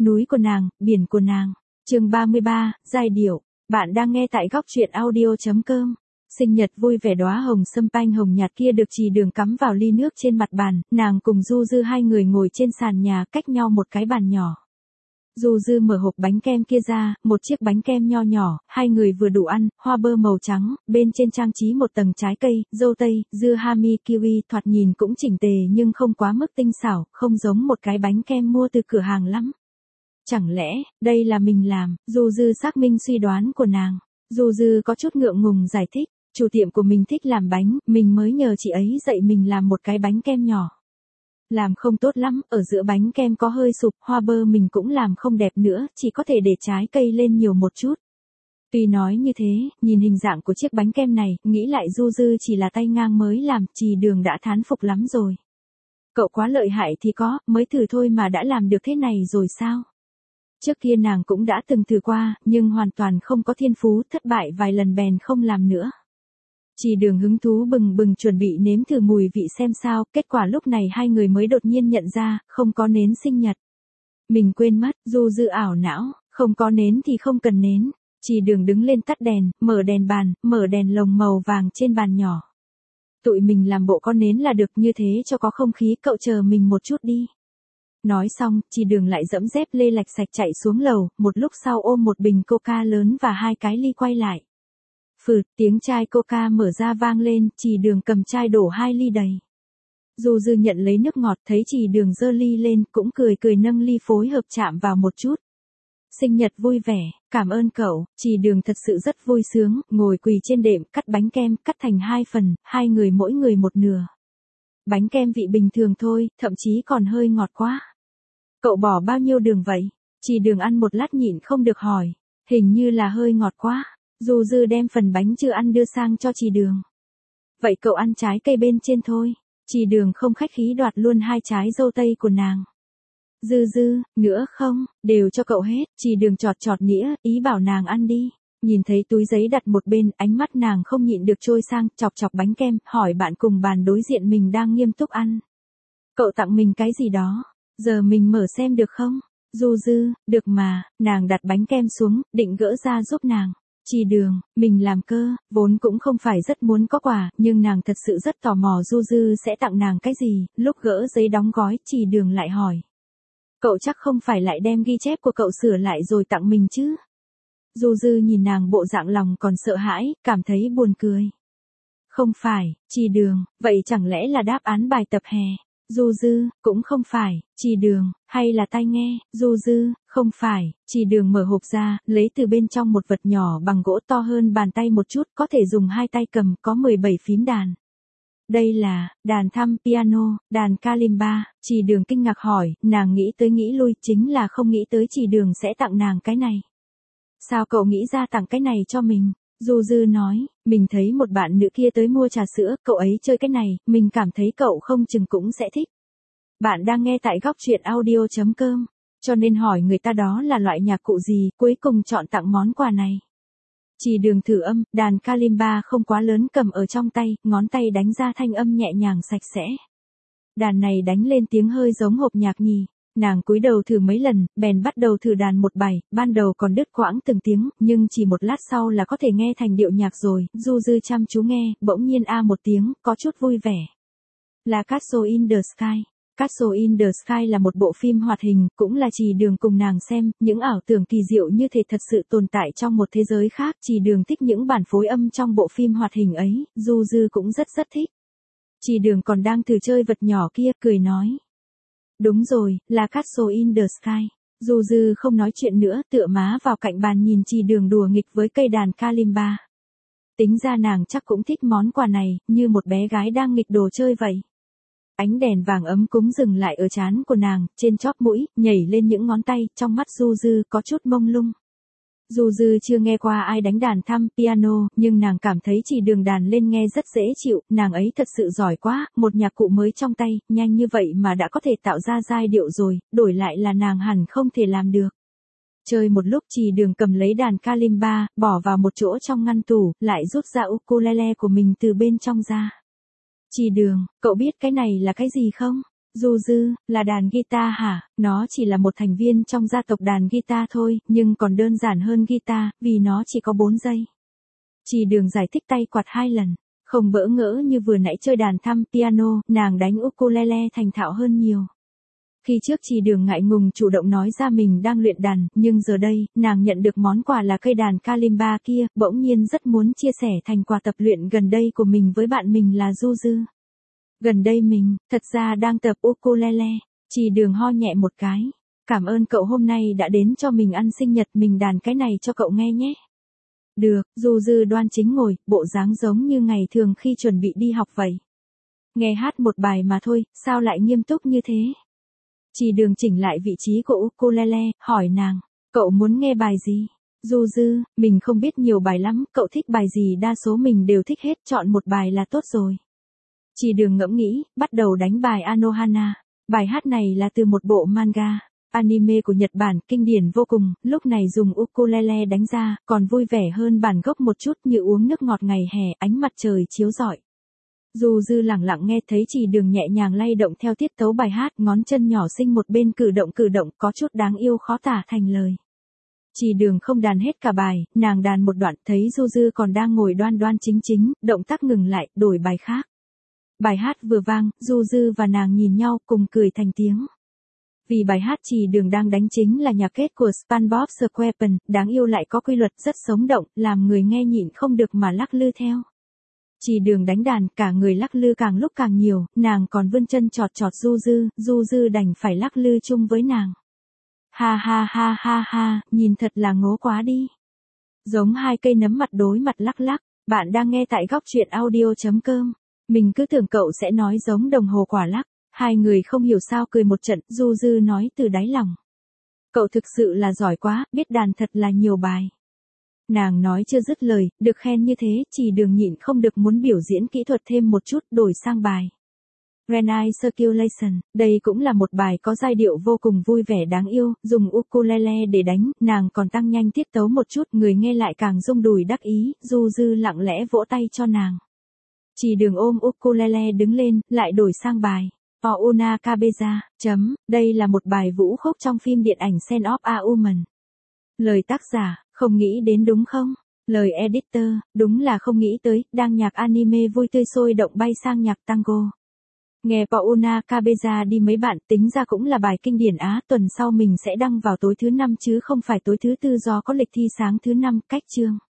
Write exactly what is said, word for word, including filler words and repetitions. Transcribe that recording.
núi của nàng, biển của nàng. Chương ba mươi ba, giai điệu. Bạn đang nghe tại góc truyện audio chấm com. Sinh nhật vui vẻ đóa hồng sâm panh hồng nhạt kia được Trì Đường cắm vào ly nước trên mặt bàn, nàng cùng Du Dư hai người ngồi trên sàn nhà cách nhau một cái bàn nhỏ. Du Dư mở hộp bánh kem kia ra, một chiếc bánh kem nho nhỏ, hai người vừa đủ ăn, hoa bơ màu trắng, bên trên trang trí một tầng trái cây, dâu tây, dưa hami kiwi, thoạt nhìn cũng chỉnh tề nhưng không quá mức tinh xảo, không giống một cái bánh kem mua từ cửa hàng lắm. Chẳng lẽ, đây là mình làm? Du Dư xác minh suy đoán của nàng. Du Dư có chút ngượng ngùng giải thích, chủ tiệm của mình thích làm bánh, mình mới nhờ chị ấy dạy mình làm một cái bánh kem nhỏ. Làm không tốt lắm, ở giữa bánh kem có hơi sụp, hoa bơ mình cũng làm không đẹp nữa, chỉ có thể để trái cây lên nhiều một chút. Tuy nói như thế, nhìn hình dạng của chiếc bánh kem này, nghĩ lại Du Dư chỉ là tay ngang mới làm, Trì Đường đã thán phục lắm rồi. Cậu quá lợi hại thì có, mới thử thôi mà đã làm được thế này rồi sao? Trước kia nàng cũng đã từng thử qua, nhưng hoàn toàn không có thiên phú, thất bại vài lần bèn không làm nữa. Trì Đường hứng thú bừng bừng chuẩn bị nếm thử mùi vị xem sao, kết quả lúc này hai người mới đột nhiên nhận ra, không có nến sinh nhật. Mình quên mất, Du Dư ảo não, không có nến thì không cần nến. Trì Đường đứng lên tắt đèn, mở đèn bàn, mở đèn lồng màu vàng trên bàn nhỏ. Tụi mình làm bộ có nến là được, như thế cho có không khí, cậu chờ mình một chút đi. Nói xong, Trì Đường lại dẫm dép lê lạch sạch chạy xuống lầu, một lúc sau ôm một bình coca lớn và hai cái ly quay lại. Phừ, tiếng chai coca mở ra vang lên, Trì Đường cầm chai đổ hai ly đầy. Du Dư nhận lấy nước ngọt, thấy Trì Đường giơ ly lên, cũng cười cười nâng ly phối hợp chạm vào một chút. Sinh nhật vui vẻ, cảm ơn cậu. Trì Đường thật sự rất vui sướng, ngồi quỳ trên đệm, cắt bánh kem, cắt thành hai phần, hai người mỗi người một nửa. Bánh kem vị bình thường thôi, thậm chí còn hơi ngọt quá. Cậu bỏ bao nhiêu đường vậy? Trì Đường ăn một lát nhịn không được hỏi. Hình như là hơi ngọt quá. Du Dư đem phần bánh chưa ăn đưa sang cho Trì Đường. Vậy cậu ăn trái cây bên trên thôi. Trì Đường không khách khí đoạt luôn hai trái dâu tây của nàng. Dư Dư, nữa không, đều cho cậu hết. Trì Đường chọt chọt nĩa, ý bảo nàng ăn đi. Nhìn thấy túi giấy đặt một bên, ánh mắt nàng không nhịn được trôi sang, chọc chọc bánh kem, hỏi bạn cùng bàn đối diện mình đang nghiêm túc ăn. Cậu tặng mình cái gì đó, giờ mình mở xem được không? Du Dư, được mà, nàng đặt bánh kem xuống, định gỡ ra giúp nàng. Trì Đường, mình làm cơ, vốn cũng không phải rất muốn có quà, nhưng nàng thật sự rất tò mò Du Dư sẽ tặng nàng cái gì, lúc gỡ giấy đóng gói, Trì Đường lại hỏi. Cậu chắc không phải lại đem ghi chép của cậu sửa lại rồi tặng mình chứ? Du Dư nhìn nàng bộ dạng lòng còn sợ hãi, cảm thấy buồn cười. Không phải, Trì Đường, vậy chẳng lẽ là đáp án bài tập hè? Du Dư, cũng không phải. Trì Đường, hay là tai nghe? Du Dư, không phải. Trì Đường mở hộp ra, lấy từ bên trong một vật nhỏ bằng gỗ to hơn bàn tay một chút, có thể dùng hai tay cầm, có mười bảy phím đàn. Đây là, đàn thăm piano, đàn kalimba. Trì Đường kinh ngạc hỏi, nàng nghĩ tới nghĩ lui, chính là không nghĩ tới Trì Đường sẽ tặng nàng cái này. Sao cậu nghĩ ra tặng cái này cho mình? Du Dư nói, mình thấy một bạn nữ kia tới mua trà sữa, cậu ấy chơi cái này, mình cảm thấy cậu không chừng cũng sẽ thích. Bạn đang nghe tại góc truyện audio chấm com, cho nên hỏi người ta đó là loại nhạc cụ gì, cuối cùng chọn tặng món quà này. Trì Đường thử âm, đàn kalimba không quá lớn cầm ở trong tay, ngón tay đánh ra thanh âm nhẹ nhàng sạch sẽ. Đàn này đánh lên tiếng hơi giống hộp nhạc nhì. Nàng cúi đầu thử mấy lần, bèn bắt đầu thử đàn một bài, ban đầu còn đứt quãng từng tiếng, nhưng chỉ một lát sau là có thể nghe thành điệu nhạc rồi. Du Dư chăm chú nghe, bỗng nhiên a một tiếng, có chút vui vẻ. Là Castle in the Sky. Castle in the Sky là một bộ phim hoạt hình, cũng là Trì Đường cùng nàng xem, những ảo tưởng kỳ diệu như thể thật sự tồn tại trong một thế giới khác. Trì Đường thích những bản phối âm trong bộ phim hoạt hình ấy, Du Dư cũng rất rất thích. Trì Đường còn đang thử chơi vật nhỏ kia, cười nói. Đúng rồi, là Castle in the Sky. Du Dư không nói chuyện nữa, tựa má vào cạnh bàn nhìn Trì Đường đùa nghịch với cây đàn kalimba. Tính ra nàng chắc cũng thích món quà này, như một bé gái đang nghịch đồ chơi vậy. Ánh đèn vàng ấm cúng dừng lại ở trán của nàng, trên chóp mũi, nhảy lên những ngón tay, trong mắt Du Dư có chút mông lung. Du Dư chưa nghe qua ai đánh đàn thăm piano, nhưng nàng cảm thấy Trì Đường đàn lên nghe rất dễ chịu, nàng ấy thật sự giỏi quá, một nhạc cụ mới trong tay, nhanh như vậy mà đã có thể tạo ra giai điệu rồi, đổi lại là nàng hẳn không thể làm được. Chơi một lúc Trì Đường cầm lấy đàn kalimba, bỏ vào một chỗ trong ngăn tủ, lại rút ra ukulele của mình từ bên trong ra. Trì Đường, cậu biết cái này là cái gì không? Du Dư, là đàn guitar hả? Nó chỉ là một thành viên trong gia tộc đàn guitar thôi, nhưng còn đơn giản hơn guitar, vì nó chỉ có bốn giây. Chỉ Đường giải thích tay quạt hai lần. Không bỡ ngỡ như vừa nãy chơi đàn thăm piano, nàng đánh ukulele thành thạo hơn nhiều. Khi trước Chỉ Đường ngại ngùng chủ động nói ra mình đang luyện đàn, nhưng giờ đây, nàng nhận được món quà là cây đàn kalimba kia, bỗng nhiên rất muốn chia sẻ thành quả tập luyện gần đây của mình với bạn mình là Du Dư. Gần đây mình, thật ra đang tập ukulele. Chỉ Đường ho nhẹ một cái. Cảm ơn cậu hôm nay đã đến cho mình ăn sinh nhật, mình đàn cái này cho cậu nghe nhé. Được, Du Dư đoan chính ngồi, bộ dáng giống như ngày thường khi chuẩn bị đi học vậy. Nghe hát một bài mà thôi, sao lại nghiêm túc như thế? Chỉ Đường chỉnh lại vị trí của ukulele, hỏi nàng, cậu muốn nghe bài gì? Du Dư, mình không biết nhiều bài lắm, cậu thích bài gì đa số mình đều thích hết, chọn một bài là tốt rồi. Chỉ Đường ngẫm nghĩ, bắt đầu đánh bài Anohana. Bài hát này là từ một bộ manga, anime của Nhật Bản, kinh điển vô cùng, lúc này dùng ukulele đánh ra, còn vui vẻ hơn bản gốc một chút, như uống nước ngọt ngày hè, ánh mặt trời chiếu rọi. Du Dư lặng lặng nghe thấy Chỉ Đường nhẹ nhàng lay động theo tiết tấu bài hát, ngón chân nhỏ xinh một bên cử động cử động, có chút đáng yêu khó tả thành lời. Chỉ Đường không đàn hết cả bài, nàng đàn một đoạn, thấy Du Dư còn đang ngồi đoan đoan chính chính, động tác ngừng lại, đổi bài khác. Bài hát vừa vang, Du Dư và nàng nhìn nhau, cùng cười thành tiếng. Vì bài hát Chỉ Đường đang đánh chính là nhạc kết của SpongeBob SquarePants, đáng yêu lại có quy luật rất sống động, làm người nghe nhịn không được mà lắc lư theo. Chỉ Đường đánh đàn, cả người lắc lư càng lúc càng nhiều, nàng còn vươn chân chọt chọt Du Dư, Du Dư đành phải lắc lư chung với nàng. Ha ha ha ha ha, nhìn thật là ngố quá đi. Giống hai cây nấm mặt đối mặt lắc lắc, bạn đang nghe tại góc truyện audio chấm com. Mình cứ tưởng cậu sẽ nói giống đồng hồ quả lắc. Hai người không hiểu sao cười một trận, Du Dư nói từ đáy lòng. Cậu thực sự là giỏi quá, biết đàn thật là nhiều bài. Nàng nói chưa dứt lời, được khen như thế, Chỉ Đường nhịn không được muốn biểu diễn kỹ thuật thêm một chút, đổi sang bài Renai Circulation. Đây cũng là một bài có giai điệu vô cùng vui vẻ đáng yêu, dùng ukulele để đánh, nàng còn tăng nhanh tiết tấu một chút, người nghe lại càng rung đùi đắc ý, Du Dư lặng lẽ vỗ tay cho nàng. Chỉ Đường ôm ukulele đứng lên, lại đổi sang bài Ouna Kabeza. Chấm, đây là một bài vũ khúc trong phim điện ảnh Scent of a Woman. Lời tác giả, không nghĩ đến đúng không? Lời editor, đúng là không nghĩ tới, đang nhạc anime vui tươi sôi động bay sang nhạc tango. Nghe Ouna Kabeza đi mấy bạn, tính ra cũng là bài kinh điển Á, tuần sau mình sẽ đăng vào tối thứ năm chứ không phải tối thứ tư do có lịch thi sáng thứ năm, cách chương.